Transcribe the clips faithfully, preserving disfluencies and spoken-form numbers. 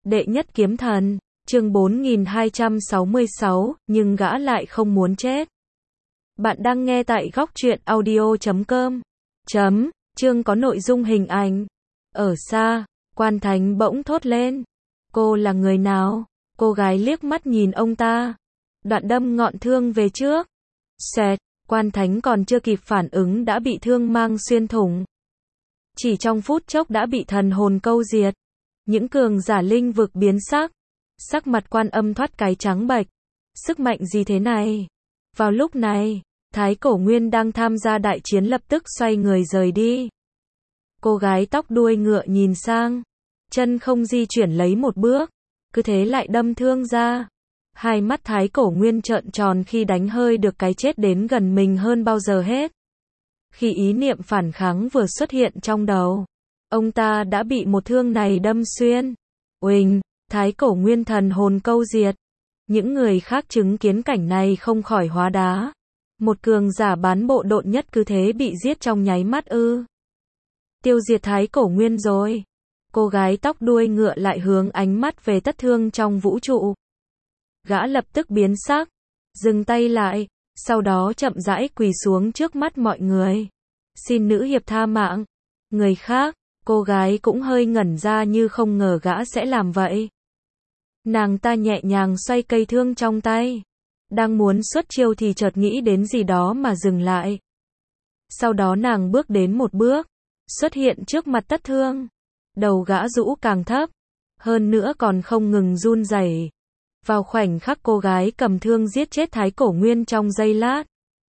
Đệ nhất kiếm thần, chương bốn nghìn hai trăm sáu mươi sáu, nhưng gã lại không muốn chết. Bạn đang nghe tại góc truyện audio chấm com. Chấm, chương có nội dung hình ảnh. Ở xa, Quan Thánh bỗng thốt lên. Cô là người nào? Cô gái liếc mắt nhìn ông ta. Đoạn đâm ngọn thương về trước. Xẹt, Quan Thánh còn chưa kịp phản ứng đã bị thương mang xuyên thủng. Chỉ trong phút chốc đã bị thần hồn câu diệt. Những cường giả linh vực biến sắc. Sắc mặt Quan Âm thoát cái trắng bệch. Sức mạnh gì thế này? Vào lúc này, Thái Cổ Nguyên đang tham gia đại chiến lập tức xoay người rời đi. Cô gái tóc đuôi ngựa nhìn sang. Chân không di chuyển lấy một bước. Cứ thế lại đâm thương ra. Hai mắt Thái Cổ Nguyên trợn tròn khi đánh hơi được cái chết đến gần mình hơn bao giờ hết. Khi ý niệm phản kháng vừa xuất hiện trong đầu, ông ta đã bị một thương này đâm xuyên. Uỳnh, Thái Cổ Nguyên thần hồn câu diệt. Những người khác chứng kiến cảnh này không khỏi hóa đá. Một cường giả bán bộ độn nhất cứ thế bị giết trong nháy mắt ư? Tiêu diệt Thái Cổ Nguyên rồi. Cô gái tóc đuôi ngựa lại hướng ánh mắt về tất thương trong vũ trụ. Gã lập tức biến sắc, dừng tay lại, sau đó chậm rãi quỳ xuống trước mắt mọi người. Xin nữ hiệp tha mạng. Người khác, cô gái cũng hơi ngẩn ra như không ngờ gã sẽ làm vậy. Nàng ta nhẹ nhàng xoay cây thương trong tay. Đang muốn xuất chiêu thì chợt nghĩ đến gì đó mà dừng lại. Sau đó nàng bước đến một bước, xuất hiện trước mặt tất thương. Đầu gã rũ càng thấp, hơn nữa còn không ngừng run rẩy. Vào khoảnh khắc cô gái cầm thương giết chết Thái Cổ Nguyên trong giây lát,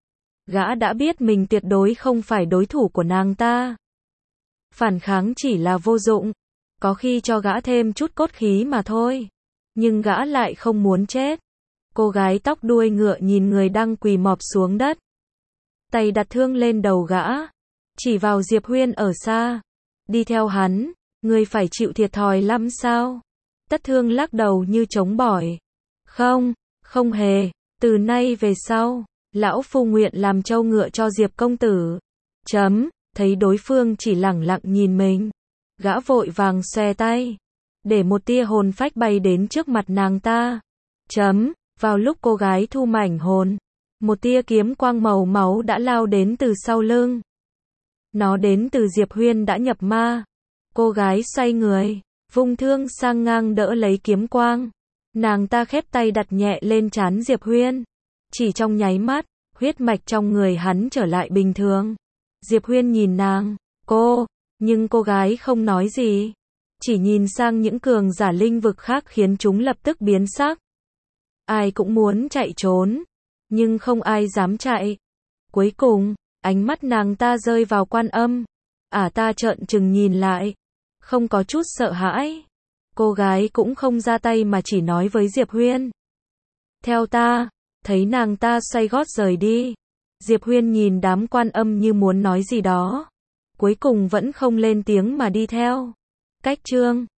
gã đã biết mình tuyệt đối không phải đối thủ của nàng ta. Phản kháng chỉ là vô dụng, có khi cho gã thêm chút cốt khí mà thôi. Nhưng gã lại không muốn chết. Cô gái tóc đuôi ngựa nhìn người đang quỳ mọp xuống đất. Tay đặt thương lên đầu gã, chỉ vào Diệp Huyên ở xa. Đi theo hắn, ngươi phải chịu thiệt thòi lắm sao? Tất thương lắc đầu như chống bỏi. Không, không hề, từ nay về sau, lão phu nguyện làm trâu ngựa cho Diệp công tử. Chấm, thấy đối phương chỉ lẳng lặng nhìn mình. Gã vội vàng xòe tay, để một tia hồn phách bay đến trước mặt nàng ta. Chấm, vào lúc cô gái thu mảnh hồn, một tia kiếm quang màu máu đã lao đến từ sau lưng. Nó đến từ Diệp Huyên đã nhập ma. Cô gái xoay người, vung thương sang ngang đỡ lấy kiếm quang. Nàng ta khép tay đặt nhẹ lên trán Diệp Huyên. Chỉ trong nháy mắt, huyết mạch trong người hắn trở lại bình thường. Diệp Huyên nhìn nàng, cô, nhưng cô gái không nói gì. Chỉ nhìn sang những cường giả linh vực khác khiến chúng lập tức biến sắc. Ai cũng muốn chạy trốn, nhưng không ai dám chạy. Cuối cùng, ánh mắt nàng ta rơi vào Quan Âm. Ả ta trợn trừng nhìn lại, không có chút sợ hãi. Cô gái cũng không ra tay mà chỉ nói với Diệp Huyên. Theo ta, thấy nàng ta xoay gót rời đi. Diệp Huyên nhìn đám Quan Âm như muốn nói gì đó. Cuối cùng vẫn không lên tiếng mà đi theo. Cách chương